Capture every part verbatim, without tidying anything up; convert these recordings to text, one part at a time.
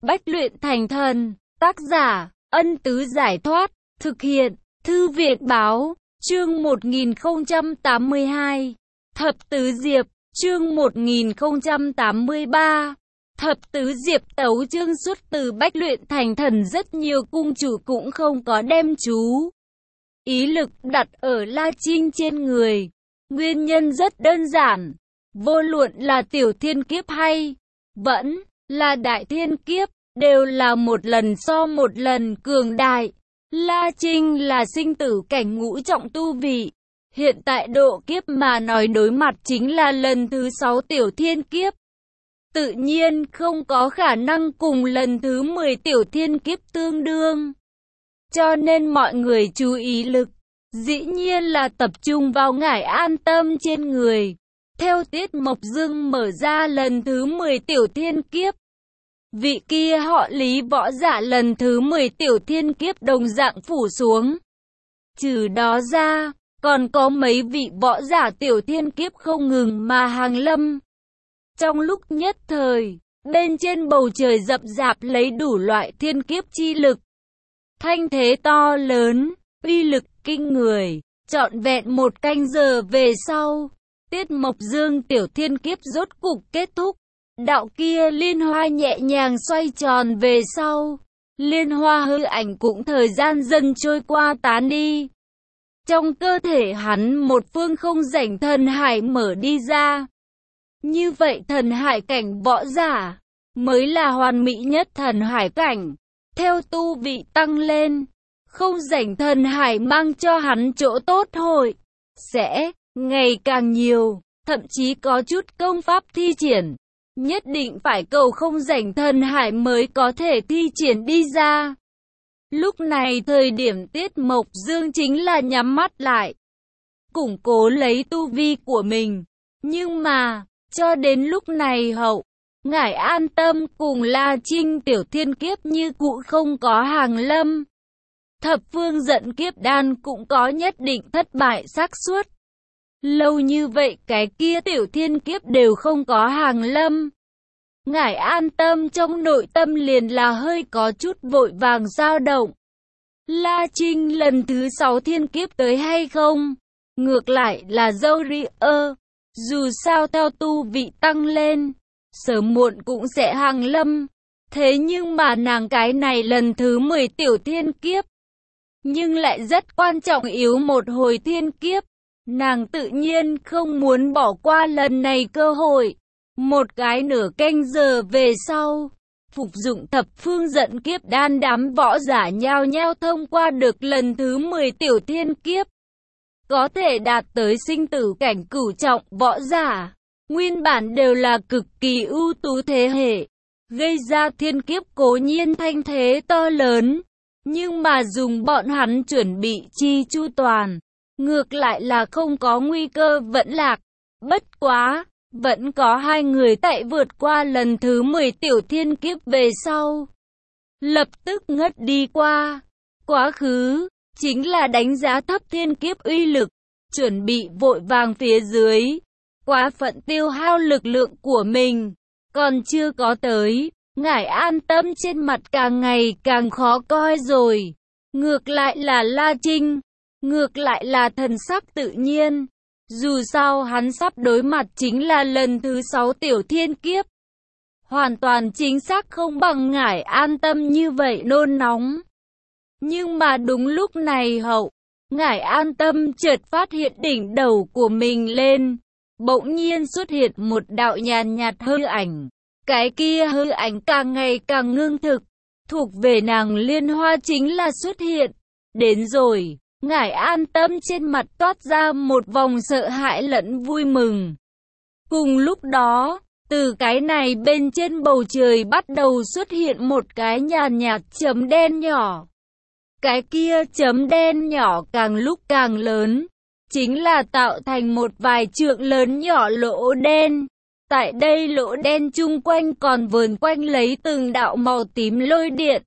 Bách luyện thành thần. Tác giả, Ân Tứ Giải Thoát. Thực hiện, Thư viện Báo. Chương một nghìn không trăm tám mươi hai. Thập Tứ Diệp. Chương một nghìn không trăm tám mươi ba. Thập Tứ Diệp tấu chương. Xuất từ Bách luyện thành thần. Rất nhiều cung chủ cũng không có đem chú ý lực đặt ở La Trinh trên người. Nguyên nhân rất đơn giản. Vô luận là tiểu thiên kiếp hay vẫn là đại thiên kiếp, đều là một lần so một lần cường đại. La Trinh là sinh tử cảnh ngũ trọng tu vị. Hiện tại độ kiếp mà nói đối mặt chính là lần thứ sáu tiểu thiên kiếp. Tự nhiên không có khả năng cùng lần thứ mười tiểu thiên kiếp tương đương. Cho nên mọi người chú ý lực, dĩ nhiên là tập trung vào Ngải An Tâm trên người. Theo Tiết Mộc Dương mở ra lần thứ mười tiểu thiên kiếp, vị kia họ Lý võ giả lần thứ mười tiểu thiên kiếp đồng dạng phủ xuống. Trừ đó ra, còn có mấy vị võ giả tiểu thiên kiếp không ngừng mà hàng lâm. Trong lúc nhất thời, bên trên bầu trời rậm rạp lấy đủ loại thiên kiếp chi lực. Thanh thế to lớn, uy lực kinh người, trọn vẹn một canh giờ về sau, Tiết Mộc Dương tiểu thiên kiếp rốt cục kết thúc. Đạo kia liên hoa nhẹ nhàng xoay tròn về sau, liên hoa hư ảnh cũng thời gian dần trôi qua tán đi. Trong cơ thể hắn một phương không rảnh thần hải mở đi ra. Như vậy thần hải cảnh võ giả mới là hoàn mỹ nhất thần hải cảnh. Theo tu vị tăng lên, không rảnh thần hải mang cho hắn chỗ tốt hội sẽ ngày càng nhiều, thậm chí có chút công pháp thi triển, nhất định phải cầu không rảnh thần hải mới có thể thi triển đi ra. Lúc này thời điểm Tiết Mộc Dương chính là nhắm mắt lại, củng cố lấy tu vi của mình. Nhưng mà, cho đến lúc này hậu, Ngải An Tâm cùng La Trinh tiểu thiên kiếp như cũ không có hàng lâm. Thập phương giận kiếp đan cũng có nhất định thất bại xác suất. Lâu như vậy cái kia tiểu thiên kiếp đều không có hàng lâm. Ngải An Tâm trong nội tâm liền là hơi có chút vội vàng dao động. La Trinh lần thứ sáu thiên kiếp tới hay không? Ngược lại là dâu ri ơ. Dù sao theo tu vị tăng lên, sớm muộn cũng sẽ hàng lâm. Thế nhưng mà nàng cái này lần thứ mười tiểu thiên kiếp, nhưng lại rất quan trọng yếu một hồi thiên kiếp. Nàng tự nhiên không muốn bỏ qua lần này cơ hội. Một cái nửa canh giờ về sau, phục dụng thập phương giận kiếp đan đám võ giả nhao nhao thông qua được lần thứ mười tiểu thiên kiếp. Có thể đạt tới sinh tử cảnh cửu trọng võ giả, nguyên bản đều là cực kỳ ưu tú thế hệ, gây ra thiên kiếp cố nhiên thanh thế to lớn, nhưng mà dùng bọn hắn chuẩn bị chi chu toàn, ngược lại là không có nguy cơ vẫn lạc. Bất quá, vẫn có hai người tại vượt qua lần thứ mười tiểu thiên kiếp về sau, lập tức ngất đi qua. Quá khứ, chính là đánh giá thấp thiên kiếp uy lực, chuẩn bị vội vàng phía dưới, quá phận tiêu hao lực lượng của mình, còn chưa có tới. Ngải An Tâm trên mặt càng ngày càng khó coi rồi. Ngược lại là La Trinh, ngược lại là thần sắc tự nhiên. Dù sao hắn sắp đối mặt chính là lần thứ sáu tiểu thiên kiếp. Hoàn toàn chính xác không bằng Ngải An Tâm như vậy nôn nóng. Nhưng mà đúng lúc này hậu, Ngải An Tâm chợt phát hiện đỉnh đầu của mình lên, bỗng nhiên xuất hiện một đạo nhàn nhạt hư ảnh. Cái kia hư ảnh càng ngày càng ngưng thực, thuộc về nàng liên hoa chính là xuất hiện. Đến rồi, Ngải An Tâm trên mặt toát ra một vòng sợ hãi lẫn vui mừng. Cùng lúc đó, từ cái này bên trên bầu trời bắt đầu xuất hiện một cái nhàn nhạt chấm đen nhỏ. Cái kia chấm đen nhỏ càng lúc càng lớn, chính là tạo thành một vài trượng lớn nhỏ lỗ đen. Tại đây lỗ đen chung quanh còn vờn quanh lấy từng đạo màu tím lôi điện.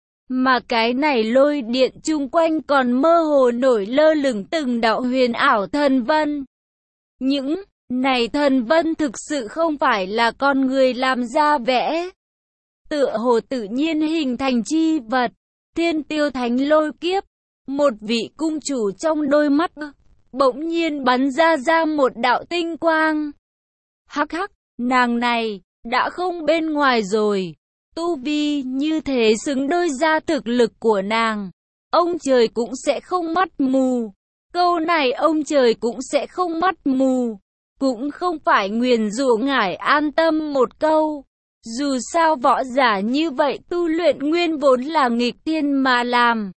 Mà cái này lôi điện chung quanh còn mơ hồ nổi lơ lửng từng đạo huyền ảo thần vân. Những này thần vân thực sự không phải là con người làm ra vẽ. tựa hồ tự nhiên hình thành chi vật. Thiên Tiêu Thánh Lôi Kiếp, một vị cung chủ trong đôi mắt bỗng nhiên bắn ra ra một đạo tinh quang. Hắc hắc, nàng này đã không bên ngoài rồi. Tu vi như thế xứng đôi ra thực lực của nàng, ông trời cũng sẽ không mắt mù. Câu này ông trời cũng sẽ không mắt mù, cũng không phải nguyền rủa ngải An Tâm một câu. Dù sao võ giả như vậy tu luyện nguyên vốn là nghịch thiên mà làm.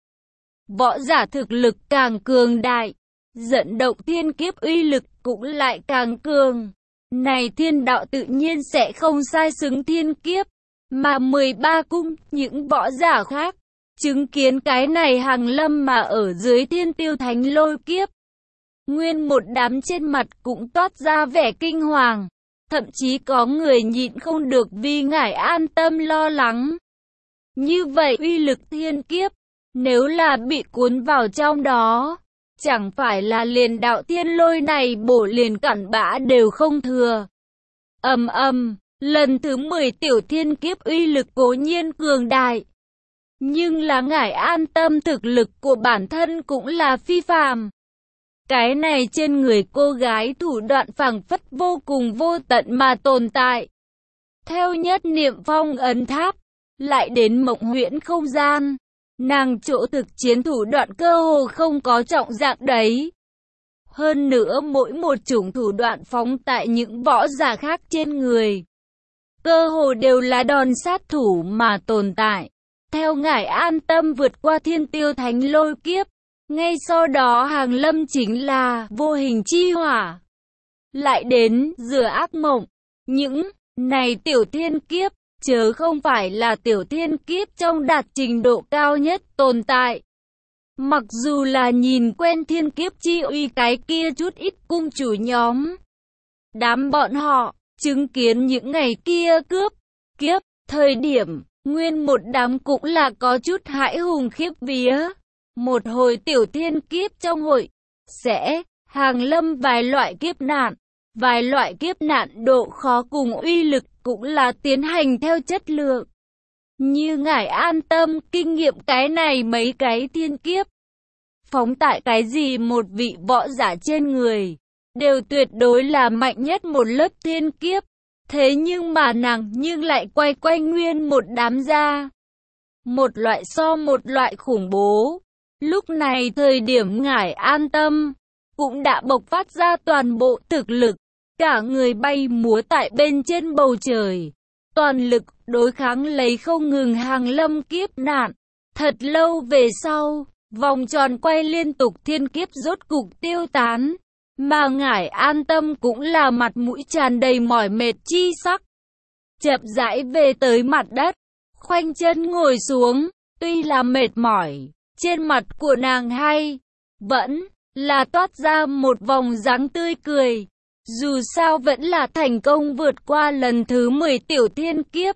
Võ giả thực lực càng cường đại, dẫn động thiên kiếp uy lực cũng lại càng cường. Này thiên đạo tự nhiên sẽ không sai xứng thiên kiếp, mà mười ba cung những võ giả khác chứng kiến cái này hàng lâm mà ở dưới Thiên Tiêu Thánh Lôi Kiếp. Nguyên một đám trên mặt cũng toát ra vẻ kinh hoàng, thậm chí có người nhịn không được vì ngải An Tâm lo lắng. Như vậy uy lực thiên kiếp, nếu là bị cuốn vào trong đó, chẳng phải là liền đạo thiên lôi này bổ liền cặn bã đều không thừa. Ầm ầm, lần thứ mười tiểu thiên kiếp uy lực cố nhiên cường đại, nhưng là ngải An Tâm thực lực của bản thân cũng là phi phàm. Cái này trên người cô gái thủ đoạn phảng phất vô cùng vô tận mà tồn tại. Theo nhất niệm phong ấn tháp, lại đến mộng huyễn không gian, nàng chỗ thực chiến thủ đoạn cơ hồ không có trọng dạng đấy. Hơn nữa mỗi một chủng thủ đoạn phóng tại những võ giả khác trên người, cơ hồ đều là đòn sát thủ mà tồn tại. Theo ngải An Tâm vượt qua Thiên Tiêu Thánh Lôi Kiếp, ngay sau đó hàng lâm chính là vô hình chi hỏa. Lại đến rửa ác mộng, những này tiểu thiên kiếp, chớ không phải là tiểu thiên kiếp trong đạt trình độ cao nhất tồn tại. Mặc dù là nhìn quen thiên kiếp chi uy cái kia chút ít cung chủ nhóm, đám bọn họ chứng kiến những ngày kia cướp kiếp thời điểm, nguyên một đám cũng là có chút hãi hùng khiếp vía. Một hồi tiểu thiên kiếp trong hội sẽ hàng lâm vài loại kiếp nạn, vài loại kiếp nạn độ khó cùng uy lực cũng là tiến hành theo chất lượng. Như ngải An Tâm kinh nghiệm cái này mấy cái thiên kiếp, phóng tại cái gì một vị võ giả trên người, đều tuyệt đối là mạnh nhất một lớp thiên kiếp. Thế nhưng mà nàng nhưng lại quay quanh nguyên một đám ra, một loại so một loại khủng bố. Lúc này thời điểm ngải An Tâm cũng đã bộc phát ra toàn bộ thực lực, cả người bay múa tại bên trên bầu trời, toàn lực đối kháng lấy không ngừng hàng lâm kiếp nạn. Thật lâu về sau, vòng tròn quay liên tục thiên kiếp rốt cục tiêu tán, mà ngải An Tâm cũng là mặt mũi tràn đầy mỏi mệt chi sắc, chậm rãi về tới mặt đất, khoanh chân ngồi xuống. Tuy là mệt mỏi, trên mặt của nàng hay vẫn là toát ra một vòng dáng tươi cười. Dù sao vẫn là thành công vượt qua lần thứ mười tiểu thiên kiếp.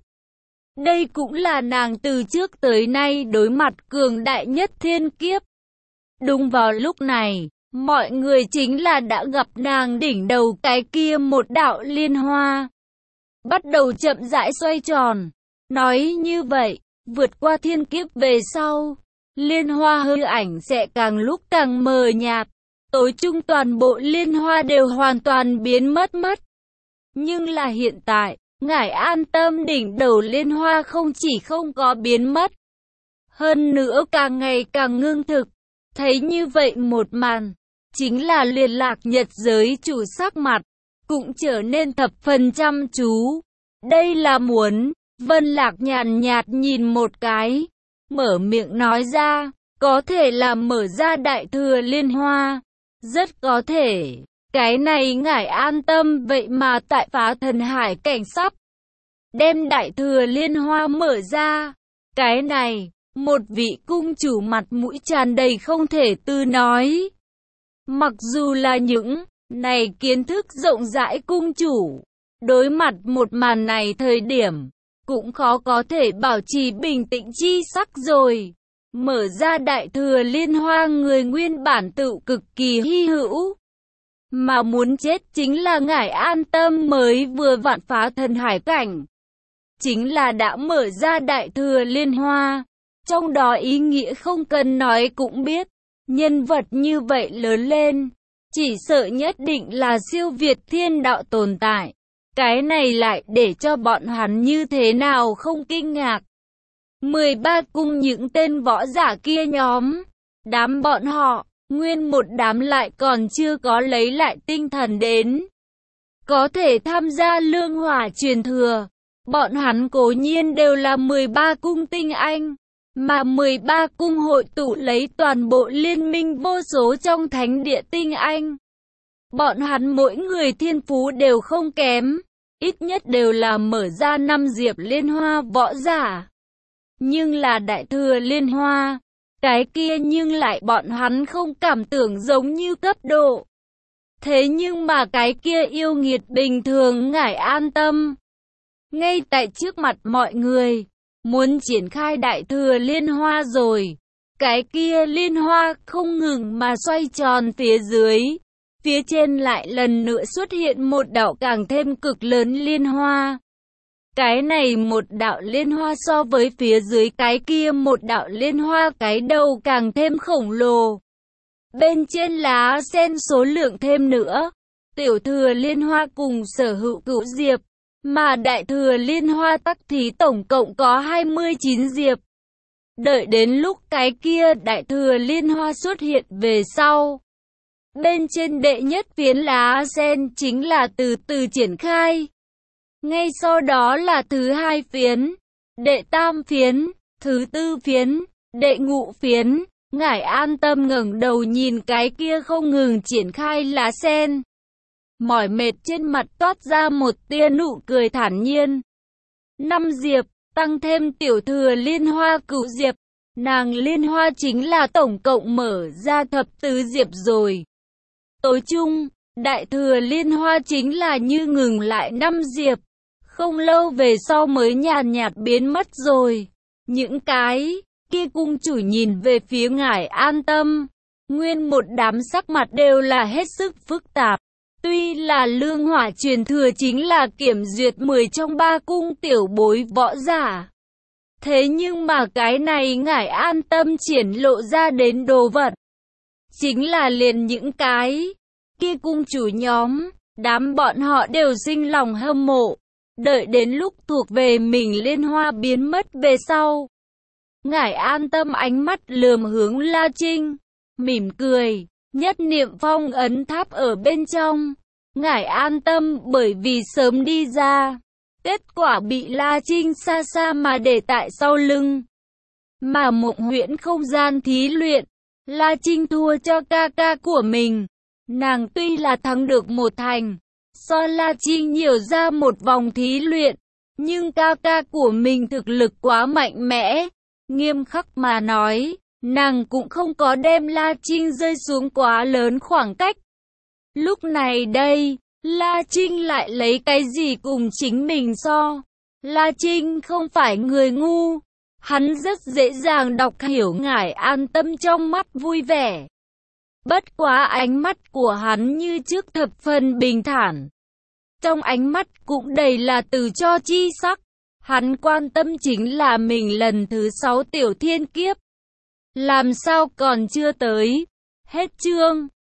Đây cũng là nàng từ trước tới nay đối mặt cường đại nhất thiên kiếp. Đúng vào lúc này, mọi người chính là đã gặp nàng đỉnh đầu cái kia một đạo liên hoa bắt đầu chậm rãi xoay tròn. Nói như vậy, vượt qua thiên kiếp về sau, liên hoa hư ảnh sẽ càng lúc càng mờ nhạt, tối chung toàn bộ liên hoa đều hoàn toàn biến mất mất. Nhưng là hiện tại, ngải An Tâm đỉnh đầu liên hoa không chỉ không có biến mất, hơn nữa càng ngày càng ngưng thực. Thấy như vậy một màn, chính là Liên Lạc Nhật giới chủ sắc mặt cũng trở nên thập phần chăm chú. Đây là muốn, Vân Lạc nhàn nhạt nhìn một cái, mở miệng nói ra, có thể là mở ra đại thừa liên hoa, rất có thể. Cái này ngải An Tâm vậy mà tại phá thần hải cảnh sắp đem đại thừa liên hoa mở ra. Cái này, một vị cung chủ mặt mũi tràn đầy không thể tư nói. Mặc dù là những này kiến thức rộng rãi cung chủ, đối mặt một màn này thời điểm, cũng khó có thể bảo trì bình tĩnh chi sắc rồi. Mở ra đại thừa liên hoa người nguyên bản tự cực kỳ hy hữu, mà muốn chết chính là ngải An Tâm mới vừa vặn phá thần hải cảnh. chính là đã mở ra Đại Thừa Liên Hoa. Trong đó ý nghĩa không cần nói cũng biết, nhân vật như vậy lớn lên, chỉ sợ nhất định là siêu việt thiên đạo tồn tại. Cái này lại để cho bọn hắn như thế nào không kinh ngạc. mười ba cung những tên võ giả kia nhóm, đám bọn họ, nguyên một đám lại còn chưa có lấy lại tinh thần đến. Có thể tham gia lương hỏa truyền thừa, bọn hắn cố nhiên đều là mười ba cung tinh anh, mà mười ba cung hội tụ lấy toàn bộ liên minh vô số trong thánh địa tinh anh. Bọn hắn mỗi người thiên phú đều không kém, ít nhất đều là mở ra năm diệp liên hoa võ giả. Nhưng là Đại Thừa Liên Hoa, cái kia nhưng lại bọn hắn không cảm tưởng giống như cấp độ. Thế nhưng mà cái kia yêu nghiệt bình thường ngài an tâm. Ngay tại trước mặt mọi người, muốn triển khai Đại Thừa Liên Hoa rồi. Cái kia liên hoa không ngừng mà xoay tròn phía dưới. Phía trên lại lần nữa xuất hiện một đạo càng thêm cực lớn liên hoa. Cái này một đạo liên hoa so với phía dưới cái kia một đạo liên hoa cái đầu càng thêm khổng lồ. Bên trên lá sen số lượng thêm nữa. Tiểu thừa liên hoa cùng sở hữu cửu diệp, mà đại thừa liên hoa tắc thì tổng cộng có hai mươi chín diệp. Đợi đến lúc cái kia đại thừa liên hoa xuất hiện về sau, bên trên đệ nhất phiến lá sen chính là từ từ triển khai. Ngay sau đó là thứ hai phiến, đệ tam phiến, thứ tư phiến, đệ ngũ phiến. Ngải an tâm ngẩng đầu nhìn cái kia không ngừng triển khai lá sen. Mỏi mệt trên mặt toát ra một tia nụ cười thản nhiên. Năm diệp, tăng thêm tiểu thừa liên hoa cửu diệp. Nàng liên hoa chính là tổng cộng mở ra thập tứ diệp rồi. Tối chung, đại thừa liên hoa chính là như ngừng lại năm diệp. Không lâu về sau mới nhàn nhạt biến mất rồi. Những cái kia cung chủ nhìn về phía ngải an tâm. Nguyên một đám sắc mặt đều là hết sức phức tạp. Tuy là lương hỏa truyền thừa chính là kiểm duyệt mười trong ba cung tiểu bối võ giả. Thế nhưng mà cái này ngải an tâm triển lộ ra đến đồ vật. Chính là liền những cái kia cung chủ nhóm, đám bọn họ đều sinh lòng hâm mộ. Đợi đến lúc thuộc về mình liên hoa biến mất về sau. Ngải an tâm ánh mắt lườm hướng La Trinh, mỉm cười, nhất niệm phong ấn tháp ở bên trong. Ngải an tâm bởi vì sớm đi ra, kết quả bị La Trinh xa xa mà để tại sau lưng. Mà Mộng Huyễn không gian thí luyện, La Trinh thua cho ca ca của mình. Nàng tuy là thắng được một thành, so La Trinh nhiều ra một vòng thí luyện, nhưng ca ca của mình thực lực quá mạnh mẽ. Nghiêm khắc mà nói, nàng cũng không có đem La Trinh rơi xuống quá lớn khoảng cách. Lúc này đây, La Trinh lại lấy cái gì cùng chính mình so? La Trinh không phải người ngu, hắn rất dễ dàng đọc hiểu ngải an tâm trong mắt vui vẻ. Bất quá ánh mắt của hắn như trước thập phần bình thản. Trong ánh mắt cũng đầy là từ cho chi sắc. Hắn quan tâm chính là mình lần thứ sáu tiểu thiên kiếp. Làm sao còn chưa tới? Hết chương.